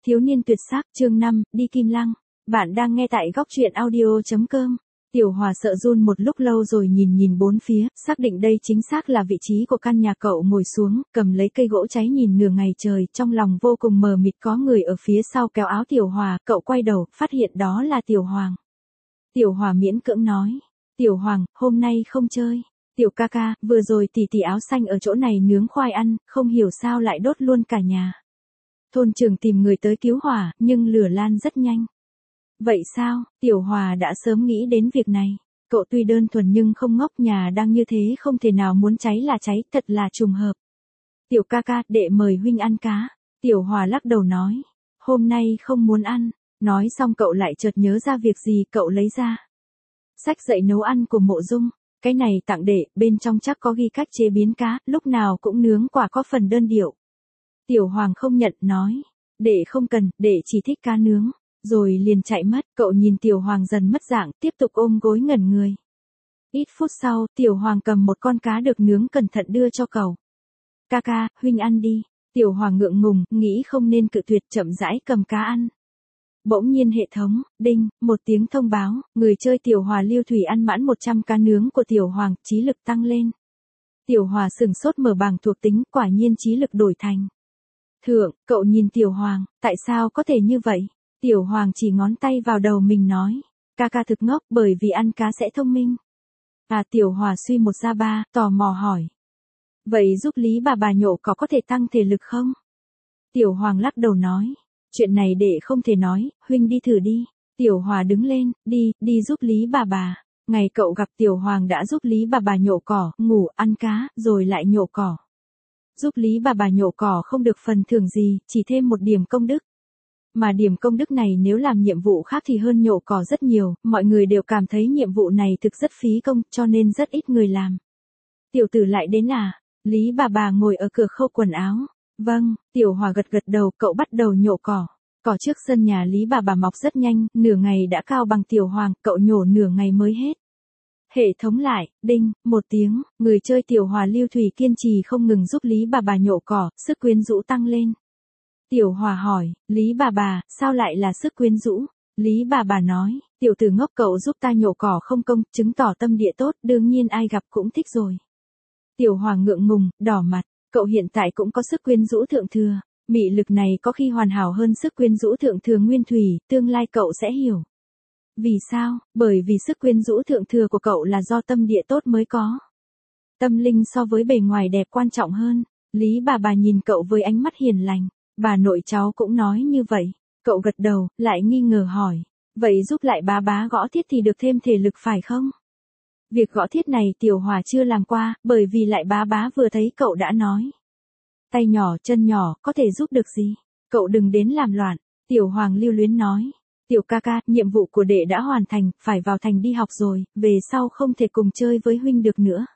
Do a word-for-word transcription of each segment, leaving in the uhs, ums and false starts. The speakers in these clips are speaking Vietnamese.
Thiếu niên tuyệt sắc chương năm, đi Kim Lăng. Bạn đang nghe tại góc truyện audio.com. Tiểu Hòa sợ run một lúc lâu rồi nhìn nhìn bốn phía, xác định đây chính xác là vị trí của căn nhà cậu ngồi xuống, cầm lấy cây gỗ cháy nhìn nửa ngày trời, trong lòng vô cùng mờ mịt có người ở phía sau kéo áo Tiểu Hòa, cậu quay đầu, phát hiện đó là Tiểu Hoàng. Tiểu Hòa miễn cưỡng nói, Tiểu Hoàng, hôm nay không chơi. Tiểu ca ca, vừa rồi tỷ tỷ áo xanh ở chỗ này nướng khoai ăn, không hiểu sao lại đốt luôn cả nhà. Thôn trưởng tìm người tới cứu hỏa, nhưng lửa lan rất nhanh. Vậy sao, Tiểu Hòa đã sớm nghĩ đến việc này. Cậu tuy đơn thuần nhưng không ngốc, nhà đang như thế không thể nào muốn cháy là cháy, thật là trùng hợp. Tiểu ca ca, đệ mời huynh ăn cá. Tiểu Hòa lắc đầu nói, hôm nay không muốn ăn. Nói xong cậu lại chợt nhớ ra việc gì, cậu lấy ra sách dạy nấu ăn của Mộ Dung. Cái này tặng đệ, bên trong chắc có ghi cách chế biến cá, lúc nào cũng nướng quả có phần đơn điệu. Tiểu Hoàng không nhận, nói, đệ không cần, đệ chỉ thích cá nướng, rồi liền chạy mất. Cậu nhìn Tiểu Hoàng dần mất dạng, tiếp tục ôm gối ngẩn người. Ít phút sau, Tiểu Hoàng cầm một con cá được nướng cẩn thận đưa cho cậu. Ca ca, huynh ăn đi. Tiểu Hoàng ngượng ngùng, nghĩ không nên cự tuyệt, chậm rãi cầm cá ăn. Bỗng nhiên hệ thống, đinh, một tiếng thông báo, người chơi Tiểu Hòa Lưu Thủy ăn mãn một trăm cá nướng của Tiểu Hoàng, trí lực tăng lên. Tiểu Hòa sừng sốt mở bảng thuộc tính, quả nhiên trí lực đổi thành thượng. Cậu nhìn Tiểu Hoàng, tại sao có thể như vậy? Tiểu Hoàng chỉ ngón tay vào đầu mình nói, ca ca thực ngốc, bởi vì ăn cá sẽ thông minh. À, Tiểu Hòa suy một ra ba, tò mò hỏi. Vậy giúp Lý bà bà nhổ cỏ có thể tăng thể lực không? Tiểu Hoàng lắc đầu nói, chuyện này đệ không thể nói, huynh đi thử đi. Tiểu Hòa đứng lên, đi, đi giúp Lý bà bà. Ngày cậu gặp Tiểu Hoàng đã giúp Lý bà bà nhổ cỏ, ngủ, ăn cá, rồi lại nhổ cỏ. Giúp Lý bà bà nhổ cỏ không được phần thưởng gì, chỉ thêm một điểm công đức. Mà điểm công đức này nếu làm nhiệm vụ khác thì hơn nhổ cỏ rất nhiều, mọi người đều cảm thấy nhiệm vụ này thực rất phí công, cho nên rất ít người làm. Tiểu tử lại đến à? Lý bà bà ngồi ở cửa khâu quần áo. Vâng, Tiểu Hòa gật gật đầu, cậu bắt đầu nhổ cỏ. Cỏ trước sân nhà Lý bà bà mọc rất nhanh, nửa ngày đã cao bằng Tiểu Hoàng, cậu nhổ nửa ngày mới hết. Hệ thống lại, đinh, một tiếng, người chơi Tiểu Hòa Lưu Thủy kiên trì không ngừng giúp Lý bà bà nhổ cỏ, sức quyến rũ tăng lên. Tiểu Hòa hỏi, Lý bà bà, sao lại là sức quyến rũ? Lý bà bà nói, tiểu tử ngốc, cậu giúp ta nhổ cỏ không công, chứng tỏ tâm địa tốt, đương nhiên ai gặp cũng thích rồi. Tiểu Hòa ngượng ngùng, đỏ mặt, cậu hiện tại cũng có sức quyến rũ thượng thừa, mị lực này có khi hoàn hảo hơn sức quyến rũ thượng thừa nguyên thủy, tương lai cậu sẽ hiểu. Vì sao? Bởi vì sức quyến rũ thượng thừa của cậu là do tâm địa tốt mới có. Tâm linh so với bề ngoài đẹp quan trọng hơn. Lý bà bà nhìn cậu với ánh mắt hiền lành. Bà nội cháu cũng nói như vậy. Cậu gật đầu, lại nghi ngờ hỏi. Vậy giúp lại bá bá gõ thiết thì được thêm thể lực phải không? Việc gõ thiết này Tiểu Hòa chưa làm qua, bởi vì lại bá bá vừa thấy cậu đã nói. Tay nhỏ, chân nhỏ, có thể giúp được gì? Cậu đừng đến làm loạn. Tiểu Hoàng lưu luyến nói. Tiểu ca ca, nhiệm vụ của đệ đã hoàn thành, phải vào thành đi học rồi, về sau không thể cùng chơi với huynh được nữa.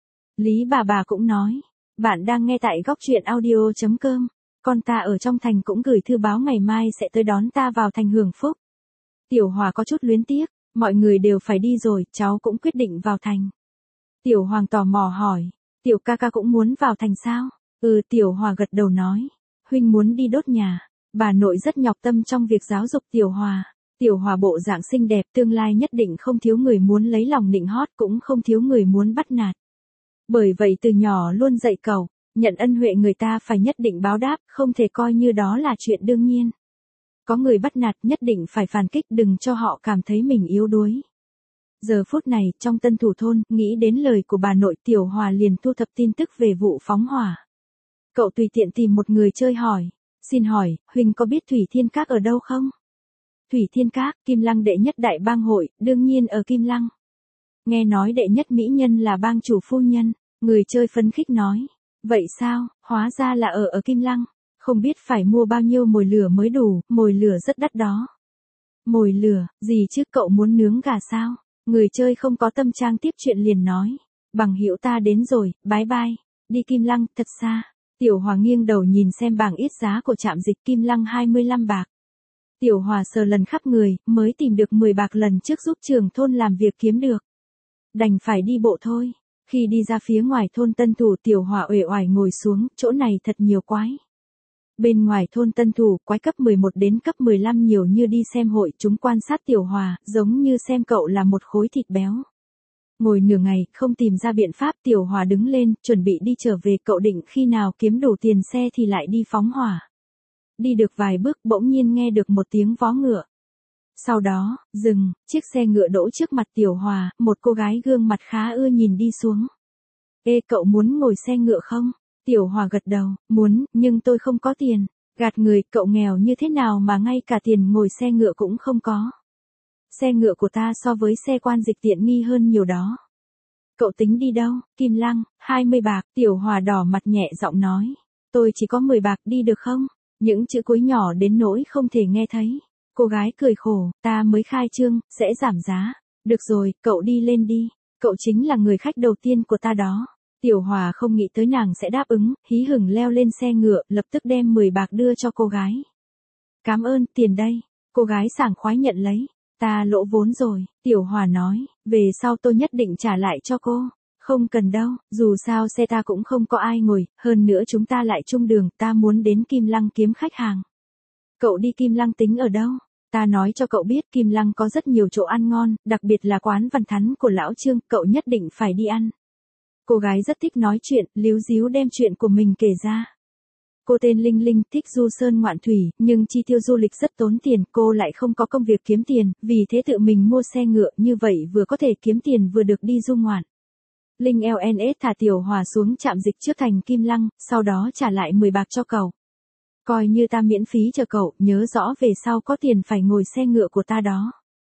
Lý bà bà cũng nói. Bạn đang nghe tại góc truyện audio.com. Con ta ở trong thành cũng gửi thư báo ngày mai sẽ tới đón ta vào thành hưởng phúc. Tiểu Hòa có chút luyến tiếc, mọi người đều phải đi rồi, cháu cũng quyết định vào thành. Tiểu Hoàng tò mò hỏi, Tiểu ca ca cũng muốn vào thành sao? Ừ, Tiểu Hòa gật đầu nói, huynh muốn đi đốt nhà. Bà nội rất nhọc tâm trong việc giáo dục Tiểu Hòa. Tiểu Hòa bộ dạng xinh đẹp, tương lai nhất định không thiếu người muốn lấy lòng nịnh hót, cũng không thiếu người muốn bắt nạt. Bởi vậy từ nhỏ luôn dạy cậu, nhận ân huệ người ta phải nhất định báo đáp, không thể coi như đó là chuyện đương nhiên. Có người bắt nạt nhất định phải phản kích, đừng cho họ cảm thấy mình yếu đuối. Giờ phút này, trong Tân Thủ thôn, nghĩ đến lời của bà nội, Tiểu Hòa liền thu thập tin tức về vụ phóng hỏa. Cậu tùy tiện tìm một người chơi hỏi, xin hỏi, huynh có biết Thủy Thiên Các ở đâu không? Thủy Thiên Các, Kim Lăng đệ nhất đại bang hội, đương nhiên ở Kim Lăng. Nghe nói đệ nhất mỹ nhân là bang chủ phu nhân, người chơi phấn khích nói. Vậy sao, hóa ra là ở ở Kim Lăng, không biết phải mua bao nhiêu mồi lửa mới đủ, mồi lửa rất đắt đó. Mồi lửa, gì chứ, cậu muốn nướng gà sao? Người chơi không có tâm trang tiếp chuyện liền nói. Bằng hữu ta đến rồi, bye bye, đi Kim Lăng, thật xa. Tiểu Hòa nghiêng đầu nhìn xem bảng ít giá của trạm dịch Kim Lăng hai mươi lăm bạc. Tiểu Hòa sờ lần khắp người, mới tìm được mười bạc lần trước giúp trưởng thôn làm việc kiếm được. Đành phải đi bộ thôi. Khi đi ra phía ngoài thôn Tân Thủ, Tiểu Hòa uể oải ngồi xuống, chỗ này thật nhiều quái. Bên ngoài thôn Tân Thủ, quái cấp mười một đến cấp mười lăm nhiều như đi xem hội, chúng quan sát Tiểu Hòa, giống như xem cậu là một khối thịt béo. Ngồi nửa ngày, không tìm ra biện pháp, Tiểu Hòa đứng lên, chuẩn bị đi trở về, cậu định khi nào kiếm đủ tiền xe thì lại đi phóng hỏa. Đi được vài bước, bỗng nhiên nghe được một tiếng vó ngựa. Sau đó, dừng, chiếc xe ngựa đỗ trước mặt Tiểu Hòa, một cô gái gương mặt khá ưa nhìn đi xuống. Ê, cậu muốn ngồi xe ngựa không? Tiểu Hòa gật đầu, muốn, nhưng tôi không có tiền. Gạt người, cậu nghèo như thế nào mà ngay cả tiền ngồi xe ngựa cũng không có. Xe ngựa của ta so với xe quan dịch tiện nghi hơn nhiều đó. Cậu tính đi đâu? Kim Lăng, hai mươi bạc, Tiểu Hòa đỏ mặt nhẹ giọng nói. Tôi chỉ có mười bạc, đi được không? Những chữ cuối nhỏ đến nỗi không thể nghe thấy. Cô gái cười khổ, ta mới khai trương, sẽ giảm giá. Được rồi, cậu đi lên đi. Cậu chính là người khách đầu tiên của ta đó. Tiểu Hòa không nghĩ tới nàng sẽ đáp ứng, hí hửng leo lên xe ngựa, lập tức đem mười bạc đưa cho cô gái. Cảm ơn, tiền đây. Cô gái sảng khoái nhận lấy. Ta lỗ vốn rồi, Tiểu Hòa nói, về sau tôi nhất định trả lại cho cô. Không cần đâu, dù sao xe ta cũng không có ai ngồi, hơn nữa chúng ta lại chung đường, ta muốn đến Kim Lăng kiếm khách hàng. Cậu đi Kim Lăng tính ở đâu? Ta nói cho cậu biết Kim Lăng có rất nhiều chỗ ăn ngon, đặc biệt là quán Văn Thắn của Lão Trương, cậu nhất định phải đi ăn. Cô gái rất thích nói chuyện, líu díu đem chuyện của mình kể ra. Cô tên Linh Linh, thích du sơn ngoạn thủy, nhưng chi tiêu du lịch rất tốn tiền, cô lại không có công việc kiếm tiền, vì thế tự mình mua xe ngựa, như vậy vừa có thể kiếm tiền vừa được đi du ngoạn. Linh lờ en ét thả Tiểu Hòa xuống trạm dịch trước thành Kim Lăng, sau đó trả lại mười bạc cho cậu. Coi như ta miễn phí cho cậu, nhớ rõ về sau có tiền phải ngồi xe ngựa của ta đó.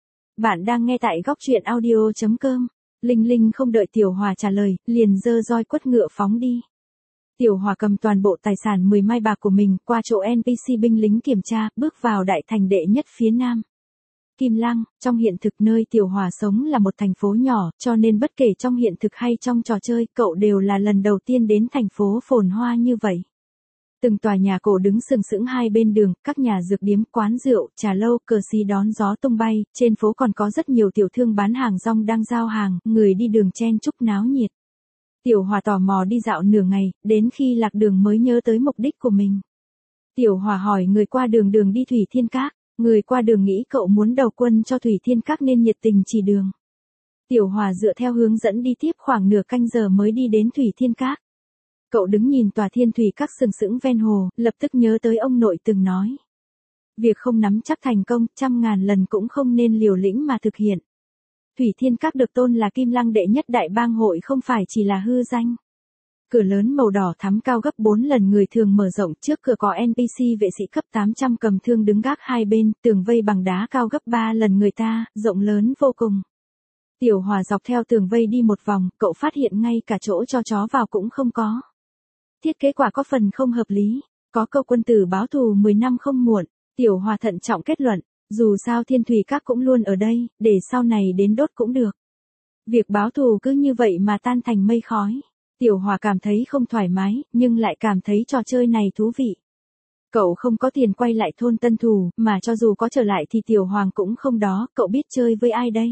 Bạn đang nghe tại góc truyện audio chấm com. Linh Linh không đợi Tiểu Hòa trả lời, liền giơ roi quất ngựa phóng đi. Tiểu Hòa cầm toàn bộ tài sản mười mai bạc của mình, qua chỗ en pê xê binh lính kiểm tra, bước vào đại thành đệ nhất phía Nam. Kim Lăng, trong hiện thực nơi Tiểu Hòa sống là một thành phố nhỏ, cho nên bất kể trong hiện thực hay trong trò chơi, cậu đều là lần đầu tiên đến thành phố phồn hoa như vậy. Từng tòa nhà cổ đứng sừng sững hai bên đường, các nhà dược điếm, quán rượu, trà lâu, cờ xí đón gió tung bay, trên phố còn có rất nhiều tiểu thương bán hàng rong đang giao hàng, người đi đường chen chúc náo nhiệt. Tiểu Hòa tò mò đi dạo nửa ngày, đến khi lạc đường mới nhớ tới mục đích của mình. Tiểu Hòa hỏi người qua đường đường đi Thủy Thiên Các, người qua đường nghĩ cậu muốn đầu quân cho Thủy Thiên Các nên nhiệt tình chỉ đường. Tiểu Hòa dựa theo hướng dẫn đi tiếp khoảng nửa canh giờ mới đi đến Thủy Thiên Các. Cậu đứng nhìn tòa Thiên Thủy Các sừng sững ven hồ, lập tức nhớ tới ông nội từng nói. Việc không nắm chắc thành công, trăm ngàn lần cũng không nên liều lĩnh mà thực hiện. Thủy Thiên Các được tôn là Kim Lăng đệ nhất đại bang hội không phải chỉ là hư danh. Cửa lớn màu đỏ thắm cao gấp bốn lần người thường mở rộng, trước cửa có en pê xê vệ sĩ cấp tám trăm cầm thương đứng gác hai bên, tường vây bằng đá cao gấp ba lần người ta, rộng lớn vô cùng. Tiểu Hòa dọc theo tường vây đi một vòng, cậu phát hiện ngay cả chỗ cho chó vào cũng không có. Thiết kế quả có phần không hợp lý, có câu quân tử báo thù mười năm không muộn, Tiểu Hòa thận trọng kết luận, dù sao Thiên Thủy Các cũng luôn ở đây, để sau này đến đốt cũng được. Việc báo thù cứ như vậy mà tan thành mây khói. Tiểu Hòa cảm thấy không thoải mái, nhưng lại cảm thấy trò chơi này thú vị. Cậu không có tiền quay lại thôn Tân Thủ, mà cho dù có trở lại thì Tiểu Hoàng cũng không đó, cậu biết chơi với ai đây?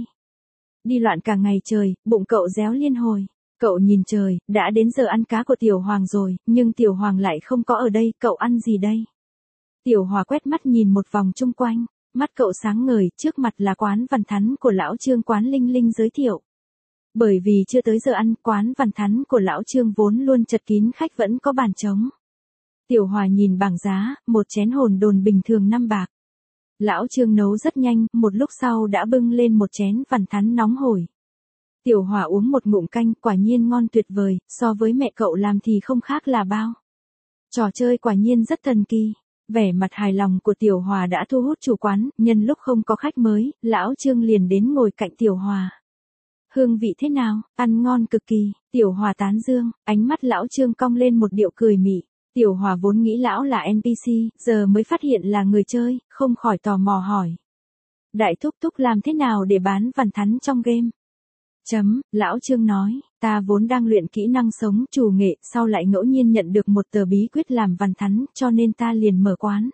Đi loạn cả ngày trời, bụng cậu réo liên hồi. Cậu nhìn trời, đã đến giờ ăn cá của Tiểu Hoàng rồi, nhưng Tiểu Hoàng lại không có ở đây, cậu ăn gì đây? Tiểu Hòa quét mắt nhìn một vòng chung quanh, mắt cậu sáng ngời, trước mặt là quán Văn Thắn của Lão Trương, quán Linh Linh giới thiệu. Bởi vì chưa tới giờ ăn, quán Văn Thắn của Lão Trương vốn luôn chật kín khách vẫn có bàn trống. Tiểu Hòa nhìn bảng giá, một chén hồn đồn bình thường năm bạc. Lão Trương nấu rất nhanh, một lúc sau đã bưng lên một chén Văn Thắn nóng hổi. Tiểu Hòa uống một ngụm canh, quả nhiên ngon tuyệt vời, so với mẹ cậu làm thì không khác là bao. Trò chơi quả nhiên rất thần kỳ. Vẻ mặt hài lòng của Tiểu Hòa đã thu hút chủ quán, nhân lúc không có khách mới, Lão Trương liền đến ngồi cạnh Tiểu Hòa. Hương vị thế nào? Ăn ngon cực kỳ. Tiểu Hòa tán dương, ánh mắt Lão Trương cong lên một điệu cười mị. Tiểu Hòa vốn nghĩ lão là en pê xê, giờ mới phát hiện là người chơi, không khỏi tò mò hỏi. Đại thúc thúc làm thế nào để bán Văn Thắn trong game? Chấm, Lão Trương nói, ta vốn đang luyện kỹ năng sống chủ nghệ, sau lại ngẫu nhiên nhận được một tờ bí quyết làm Văn Thắn, cho nên ta liền mở quán.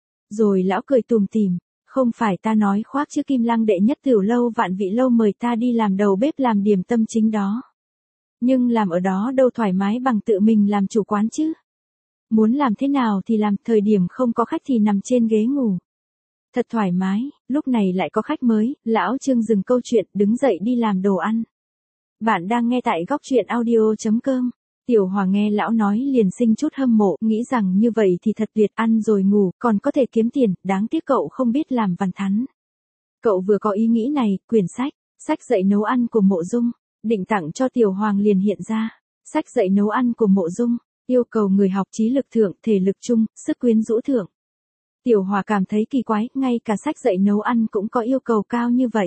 Rồi lão cười tùm tìm, không phải ta nói khoác chứ, Kim Lăng đệ nhất tiểu lâu vạn vị lâu mời ta đi làm đầu bếp làm điểm tâm chính đó. Nhưng làm ở đó đâu thoải mái bằng tự mình làm chủ quán chứ. Muốn làm thế nào thì làm, thời điểm không có khách thì nằm trên ghế ngủ. Thật thoải mái, lúc này lại có khách mới, lão Trương dừng câu chuyện, đứng dậy đi làm đồ ăn. Bạn đang nghe tại góc truyện audio.com. Tiểu Hòa nghe lão nói liền sinh chút hâm mộ, nghĩ rằng như vậy thì thật tuyệt, ăn rồi ngủ, còn có thể kiếm tiền, đáng tiếc cậu không biết làm văn thắn. Cậu vừa có ý nghĩ này, quyển sách, sách dạy nấu ăn của Mộ Dung, định tặng cho Tiểu Hoàng liền hiện ra. Sách dạy nấu ăn của Mộ Dung, yêu cầu người học trí lực thượng, thể lực trung, sức quyến rũ thượng. Tiểu Hòa cảm thấy kỳ quái, ngay cả sách dạy nấu ăn cũng có yêu cầu cao như vậy.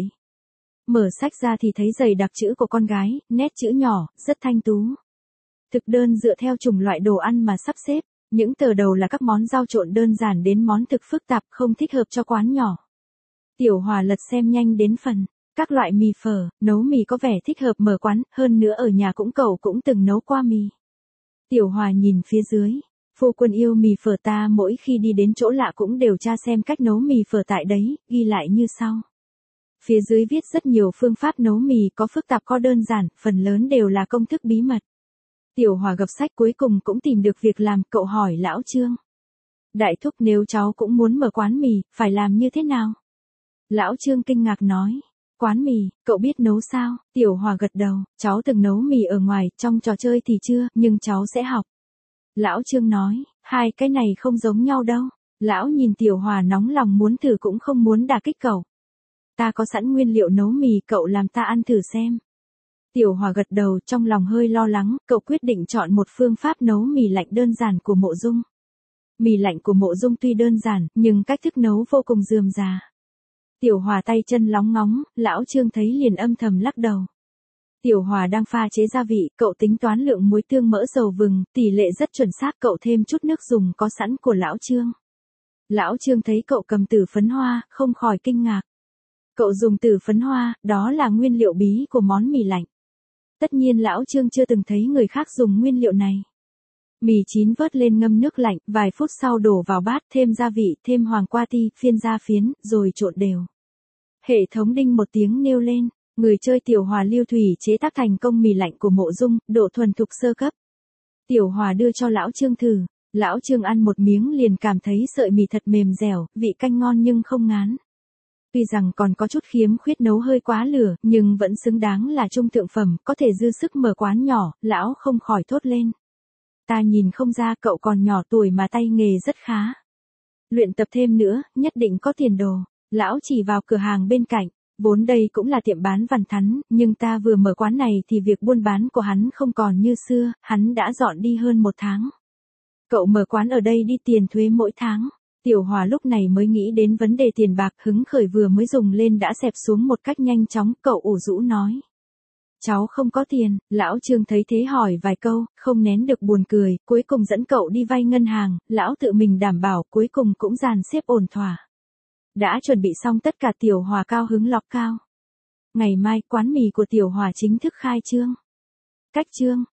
Mở sách ra thì thấy dày đặc chữ của con gái, nét chữ nhỏ, rất thanh tú. Thực đơn dựa theo chủng loại đồ ăn mà sắp xếp, những tờ đầu là các món rau trộn đơn giản đến món thực phức tạp không thích hợp cho quán nhỏ. Tiểu Hòa lật xem nhanh đến phần, các loại mì phở, nấu mì có vẻ thích hợp mở quán, hơn nữa ở nhà cũng cậu cũng từng nấu qua mì. Tiểu Hòa nhìn phía dưới, phu quân yêu mì phở ta mỗi khi đi đến chỗ lạ cũng đều tra xem cách nấu mì phở tại đấy, ghi lại như sau. Phía dưới viết rất nhiều phương pháp nấu mì, có phức tạp có đơn giản, phần lớn đều là công thức bí mật. Tiểu Hòa gập sách cuối cùng cũng tìm được việc làm, cậu hỏi lão Trương. Đại thúc, nếu cháu cũng muốn mở quán mì, phải làm như thế nào? Lão Trương kinh ngạc nói. Quán mì, cậu biết nấu sao? Tiểu Hòa gật đầu, cháu từng nấu mì ở ngoài, trong trò chơi thì chưa, nhưng cháu sẽ học. Lão Trương nói, hai cái này không giống nhau đâu. Lão nhìn Tiểu Hòa nóng lòng muốn thử cũng không muốn đả kích cậu. Ta có sẵn nguyên liệu nấu mì, cậu làm ta ăn thử xem. Tiểu Hòa gật đầu, trong lòng hơi lo lắng, cậu quyết định chọn một phương pháp nấu mì lạnh đơn giản của Mộ Dung. Mì lạnh của Mộ Dung tuy đơn giản, nhưng cách thức nấu vô cùng rườm rà. Tiểu Hòa tay chân lóng ngóng, lão Trương thấy liền âm thầm lắc đầu. Tiểu Hòa đang pha chế gia vị, cậu tính toán lượng muối tương mỡ dầu vừng, tỷ lệ rất chuẩn xác, cậu thêm chút nước dùng có sẵn của lão Trương. Lão Trương thấy cậu cầm tử phấn hoa, không khỏi kinh ngạc. Cậu dùng tử phấn hoa, đó là nguyên liệu bí của món mì lạnh. Tất nhiên lão Trương chưa từng thấy người khác dùng nguyên liệu này. Mì chín vớt lên ngâm nước lạnh, vài phút sau đổ vào bát, thêm gia vị, thêm hoàng qua ti, phiên gia phiến, rồi trộn đều. Hệ thống đinh một tiếng nêu lên, người chơi Tiểu Hòa lưu thủy chế tác thành công mì lạnh của Mộ Dung, độ thuần thục sơ cấp. Tiểu Hòa đưa cho lão Trương thử, lão Trương ăn một miếng liền cảm thấy sợi mì thật mềm dẻo, vị canh ngon nhưng không ngán. Tuy rằng còn có chút khiếm khuyết nấu hơi quá lửa, nhưng vẫn xứng đáng là trung thượng phẩm, có thể dư sức mở quán nhỏ, lão không khỏi thốt lên. Ta nhìn không ra cậu còn nhỏ tuổi mà tay nghề rất khá. Luyện tập thêm nữa, nhất định có tiền đồ. Lão chỉ vào cửa hàng bên cạnh, vốn đây cũng là tiệm bán văn thắn, nhưng ta vừa mở quán này thì việc buôn bán của hắn không còn như xưa, hắn đã dọn đi hơn một tháng. Cậu mở quán ở đây đi tiền thuế mỗi tháng. Tiểu Hòa lúc này mới nghĩ đến vấn đề tiền bạc, hứng khởi vừa mới dùng lên đã xẹp xuống một cách nhanh chóng, cậu ủ rũ nói. Cháu không có tiền, lão Trương thấy thế hỏi vài câu, không nén được buồn cười, cuối cùng dẫn cậu đi vay ngân hàng, lão tự mình đảm bảo, cuối cùng cũng dàn xếp ổn thỏa. Đã chuẩn bị xong tất cả, Tiểu Hòa cao hứng lọc cao. Ngày mai, quán mì của Tiểu Hòa chính thức khai trương. Cách trương,